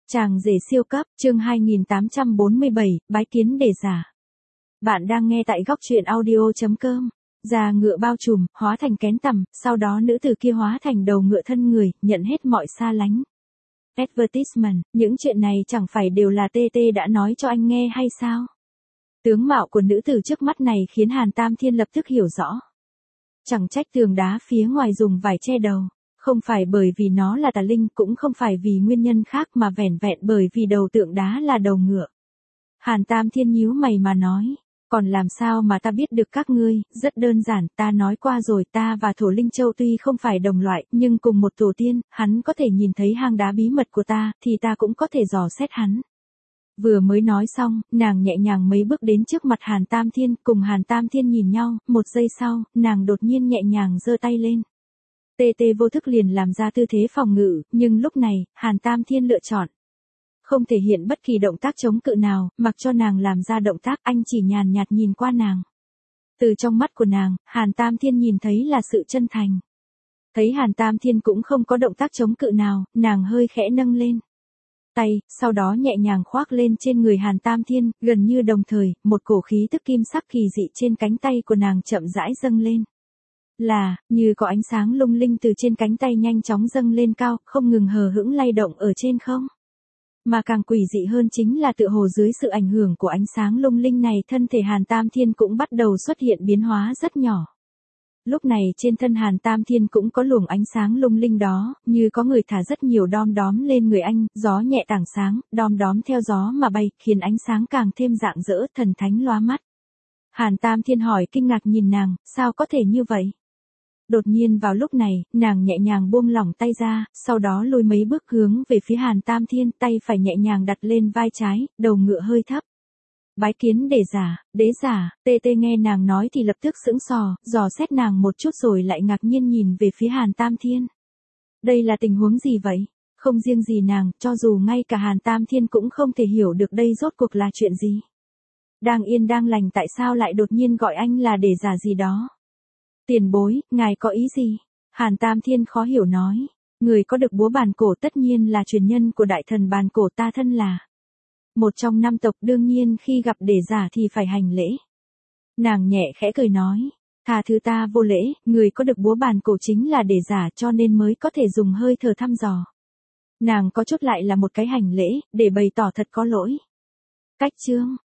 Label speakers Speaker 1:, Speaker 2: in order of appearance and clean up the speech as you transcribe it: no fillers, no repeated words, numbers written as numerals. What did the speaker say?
Speaker 1: Chàng rể siêu cấp, chương 2847, bái kiến đề giả. Bạn đang nghe tại góc truyện audio.com. Da ngựa bao trùm, hóa thành kén tằm, sau đó nữ tử kia hóa thành đầu ngựa thân người, nhận hết mọi xa lánh. Advertisement, những chuyện này chẳng phải đều là TT đã nói cho anh nghe hay sao? Tướng mạo của nữ tử trước mắt này khiến Hàn Tam Thiên lập tức hiểu rõ. Chẳng trách tường đá phía ngoài dùng vải che đầu. Không phải bởi vì nó là tà linh, cũng không phải vì nguyên nhân khác mà vẻn vẹn bởi vì đầu tượng đá là đầu ngựa. Hàn Tam Thiên nhíu mày mà nói, còn làm sao mà ta biết được các ngươi, rất đơn giản, ta nói qua rồi, ta và Thổ Linh Châu tuy không phải đồng loại, nhưng cùng một tổ tiên, hắn có thể nhìn thấy hang đá bí mật của ta, thì ta cũng có thể dò xét hắn. Vừa mới nói xong, nàng nhẹ nhàng mấy bước đến trước mặt Hàn Tam Thiên, cùng Hàn Tam Thiên nhìn nhau, một giây sau, nàng đột nhiên nhẹ nhàng giơ tay lên. TT vô thức liền làm ra tư thế phòng ngự, nhưng lúc này, Hàn Tam Thiên lựa chọn không thể hiện bất kỳ động tác chống cự nào, mặc cho nàng làm ra động tác, anh chỉ nhàn nhạt nhìn qua nàng. Từ trong mắt của nàng, Hàn Tam Thiên nhìn thấy là sự chân thành. Thấy Hàn Tam Thiên cũng không có động tác chống cự nào, nàng hơi khẽ nâng lên tay, sau đó nhẹ nhàng khoác lên trên người Hàn Tam Thiên, gần như đồng thời, một cổ khí tức kim sắc kỳ dị trên cánh tay của nàng chậm rãi dâng lên. Như có ánh sáng lung linh từ trên cánh tay nhanh chóng dâng lên cao, không ngừng hờ hững lay động ở trên không. Mà càng quỷ dị hơn chính là tựa hồ dưới sự ảnh hưởng của ánh sáng lung linh này, thân thể Hàn Tam Thiên cũng bắt đầu xuất hiện biến hóa rất nhỏ. Lúc này trên thân Hàn Tam Thiên cũng có luồng ánh sáng lung linh đó, như có người thả rất nhiều đom đóm lên người anh, gió nhẹ tảng sáng, đom đóm theo gió mà bay, khiến ánh sáng càng thêm rạng rỡ, thần thánh lóa mắt. Hàn Tam Thiên hỏi kinh ngạc nhìn nàng, sao có thể như vậy? Đột nhiên vào lúc này, nàng nhẹ nhàng buông lỏng tay ra, sau đó lùi mấy bước hướng về phía Hàn Tam Thiên, tay phải nhẹ nhàng đặt lên vai trái, đầu ngựa hơi thấp. Bái kiến đế giả, TT nghe nàng nói thì lập tức sững sờ, dò xét nàng một chút rồi lại ngạc nhiên nhìn về phía Hàn Tam Thiên. Đây là tình huống gì vậy? Không riêng gì nàng, cho dù ngay cả Hàn Tam Thiên cũng không thể hiểu được đây rốt cuộc là chuyện gì. Đang yên đang lành tại sao lại đột nhiên gọi anh là đế giả gì đó? Tiền bối, ngài có ý gì? Hàn Tam Thiên khó hiểu nói. Người có được búa bàn cổ tất nhiên là truyền nhân của đại thần bàn cổ, ta thân là một trong 5 tộc, đương nhiên khi gặp đế giả thì phải hành lễ. Nàng nhẹ khẽ cười nói. Tha thứ ta vô lễ, người có được búa bàn cổ chính là đế giả cho nên mới có thể dùng hơi thở thăm dò. Nàng có chút lại là một cái hành lễ, để bày tỏ thật có lỗi. Cách chương,